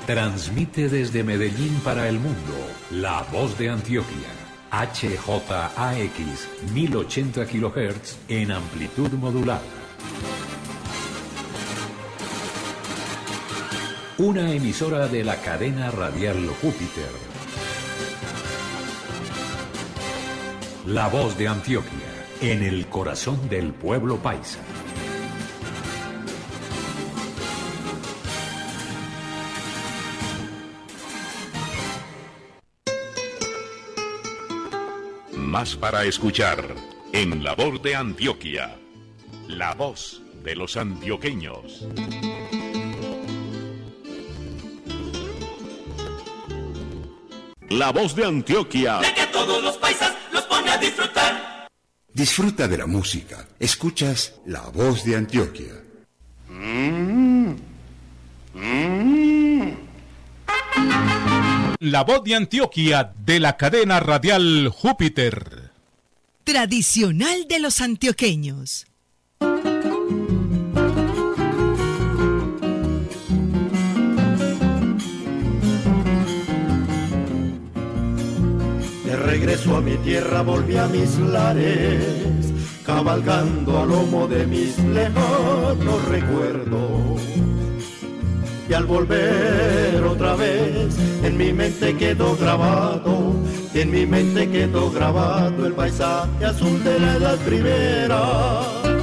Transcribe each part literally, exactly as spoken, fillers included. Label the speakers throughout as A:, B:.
A: Transmite desde Medellín para el mundo La Voz de Antioquia. H J A X mil ochenta kilohertz en amplitud modulada. Una emisora de la cadena radial Júpiter. La Voz de Antioquia, en el corazón del pueblo paisa.
B: Más para escuchar en La Voz de Antioquia, la voz de los antioqueños. La Voz de Antioquia.
C: De que todos los paisas los pone a disfrutar.
D: Disfruta de la música. Escuchas La Voz de Antioquia. Mm.
E: Mm. La Voz de Antioquia de la cadena radial Júpiter.
F: Tradicional de los antioqueños.
G: De regreso a mi tierra volví a mis lares, cabalgando a lomo de mis lejanos recuerdos. Y al volver otra vez, en mi mente quedó grabado, y en mi mente quedó grabado el paisaje azul de la edad primera.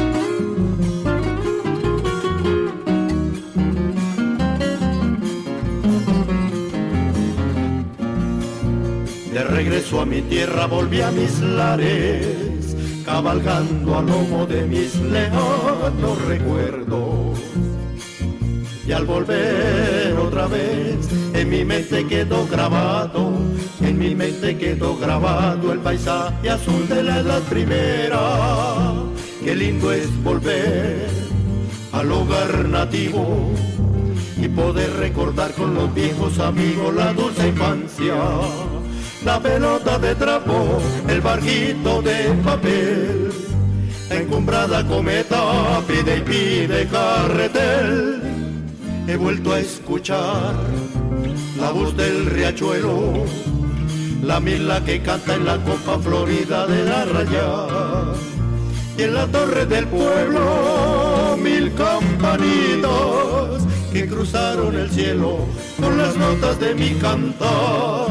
G: De regreso a mi tierra volví a mis lares, cabalgando a lomo de mis lejanos recuerdos. Y al volver otra vez, en mi mente quedó grabado, en mi mente quedó grabado el paisaje azul de la edad primera. Qué lindo es volver al hogar nativo y poder recordar con los viejos amigos la dulce infancia. La pelota de trapo, el barquito de papel, la encumbrada cometa pide y pide carretel. He vuelto a escuchar la voz del riachuelo, la mila que canta en la copa florida de la raya. Y en la torre del pueblo mil campanitos que cruzaron el cielo con las notas de mi cantar.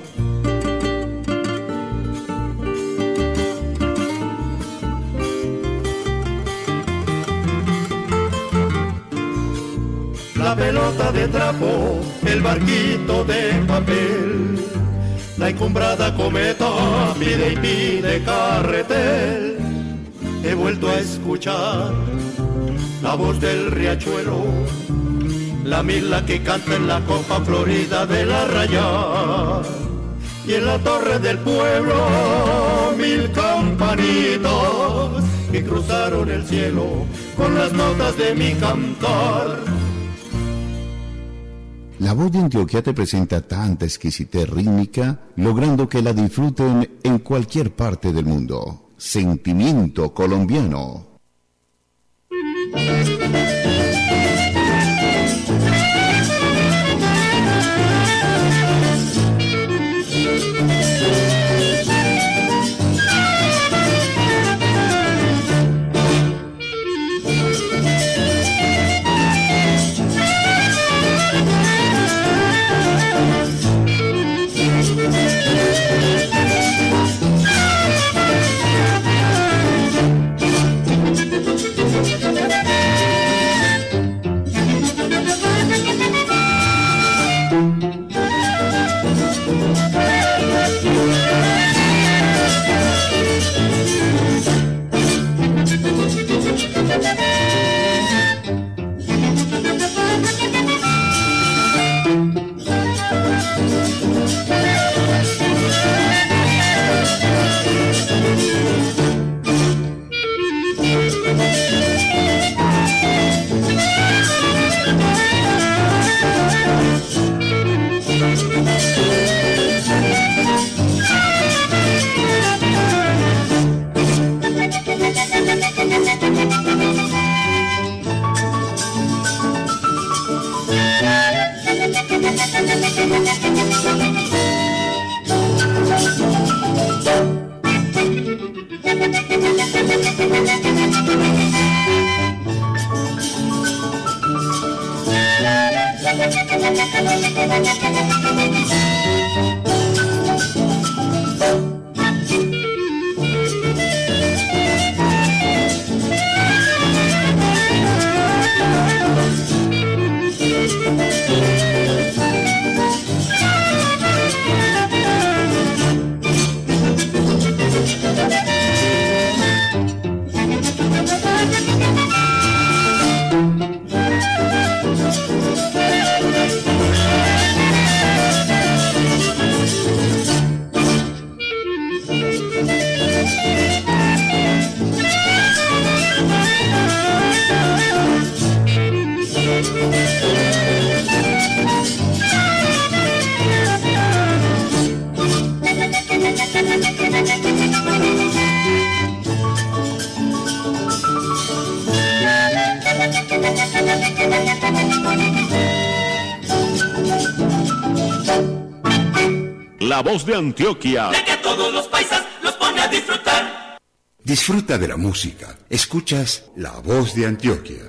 G: La pelota de trapo, el barquito de papel, la encumbrada cometa pide y pide carretel. He vuelto a escuchar la voz del riachuelo, la mila que canta en la copa florida de la raya. Y en la torre del pueblo mil campanitos que cruzaron el cielo con las notas de mi cantar.
D: La Voz de Antioquia te presenta tanta exquisitez rítmica, logrando que la disfruten en cualquier parte del mundo. Sentimiento colombiano.
B: La Voz de Antioquia.
C: De que a todos los paisas los pone a disfrutar.
H: Disfruta de la música. Escuchas La Voz de Antioquia.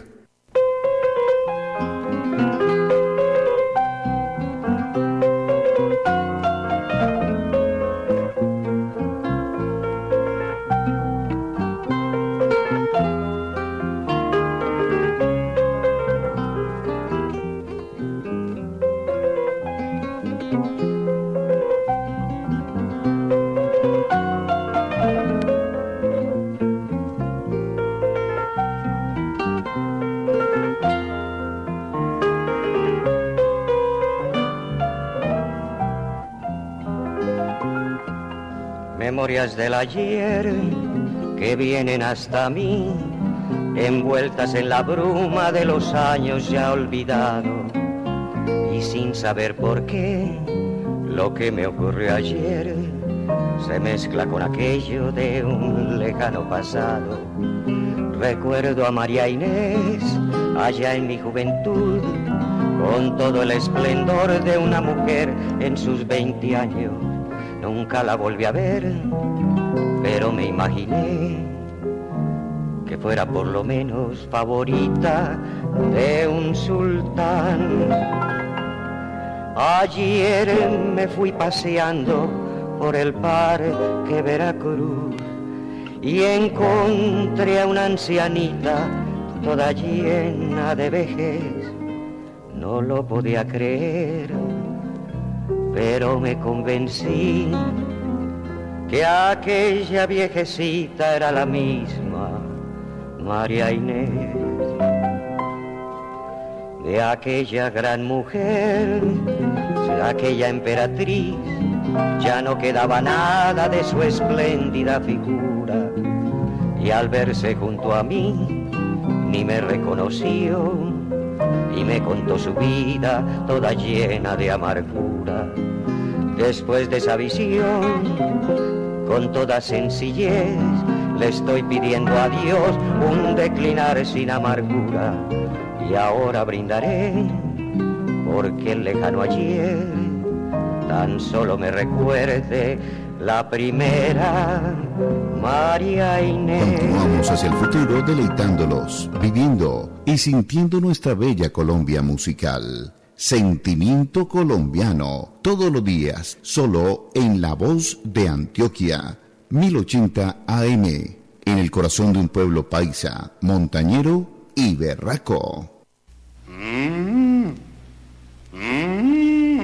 I: Memorias del ayer que vienen hasta mí, envueltas en la bruma de los años ya olvidados, y sin saber por qué lo que me ocurrió ayer se mezcla con aquello de un lejano pasado. Recuerdo a María Inés allá en mi juventud, con todo el esplendor de una mujer en sus veinte años. Nunca la volví a ver, pero me imaginé que fuera por lo menos favorita de un sultán. Ayer me fui paseando por el parque Veracruz y encontré a una ancianita toda llena de vejez. No lo podía creer, pero me convencí que aquella viejecita era la misma María Inés. De aquella gran mujer, de aquella emperatriz, ya no quedaba nada de su espléndida figura, y al verse junto a mí ni me reconoció y me contó su vida toda llena de amargura. Después de esa visión, con toda sencillez, le estoy pidiendo a Dios un declinar sin amargura, y ahora brindaré porque el lejano ayer tan solo me recuerde la primera María Inés.
D: Continuamos hacia el futuro deleitándolos, viviendo y sintiendo nuestra bella Colombia musical. Sentimiento colombiano, todos los días, solo en La Voz de Antioquia, mil ochenta A M, en el corazón de un pueblo paisa, montañero y berraco. Mm. Mm.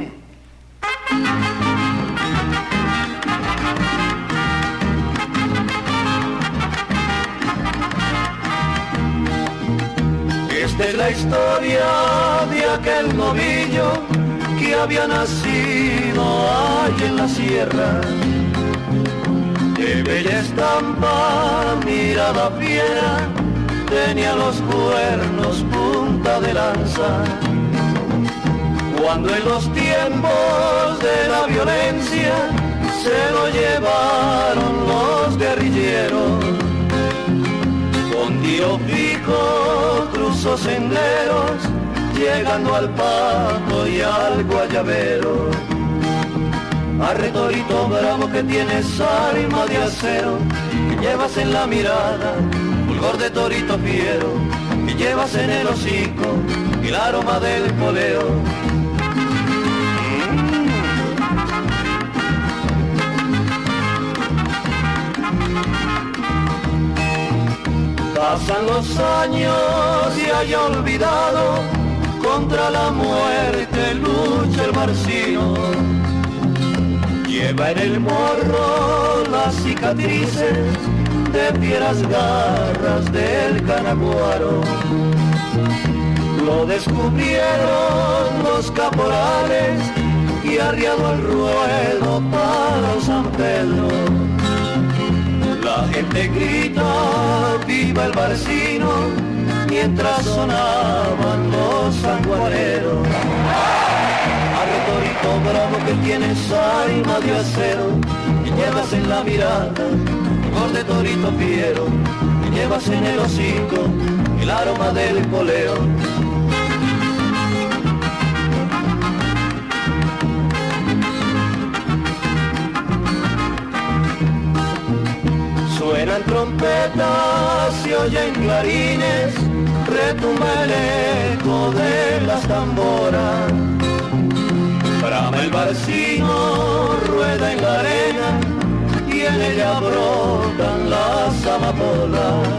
G: Esta es la historia de aquel novillo que había nacido allí en la sierra. De bella estampa, mirada fiera, tenía los cuernos punta de lanza. Cuando en los tiempos de la violencia se lo llevaron los guerrilleros, con tiro fijo cruzó senderos, llegando al pato y al guayabero. Arre torito bravo que tienes alma de acero, que llevas en la mirada fulgor de torito fiero, que llevas en el hocico el aroma del poleo. Pasan los años y hay olvidado, contra la muerte lucha el marcino. Lleva en el morro las cicatrices de fieras garras del canaguaro. Lo descubrieron los caporales y arriado al ruedo para San Pedro. La gente grita, viva el barcino, mientras sonaban los sanjuaneros. Arre torito bravo que tienes alma de acero, que llevas en la mirada fulgor de torito fiero, que llevas en el hocico el aroma del poleo. Suenan trompetas, se oyen clarines, retumba el eco de las tamboras. Brama el barcino, rueda en la arena y en ella brotan las amapolas.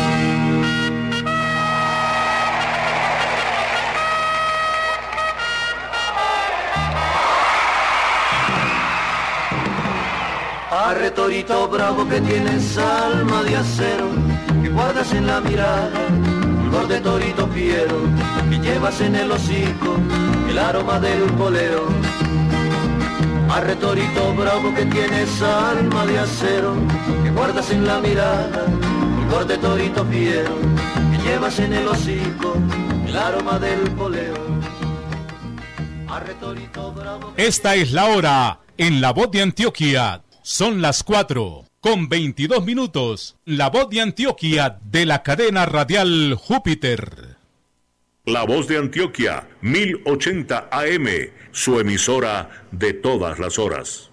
G: Arre torito bravo que tienes alma de acero, que guardas en la mirada fulgor de torito fiero, que llevas en el hocico el aroma del poleo. Arre torito bravo que tienes alma de acero, que guardas en la mirada fulgor de torito fiero, que llevas en el hocico el aroma del poleo. Arre torito bravo.
E: Esta es la hora en La Voz de Antioquia. Son las cuatro con veintidós minutos. La Voz de Antioquia de la cadena radial Júpiter.
B: La Voz de Antioquia, mil ochenta A M, su emisora de todas las horas.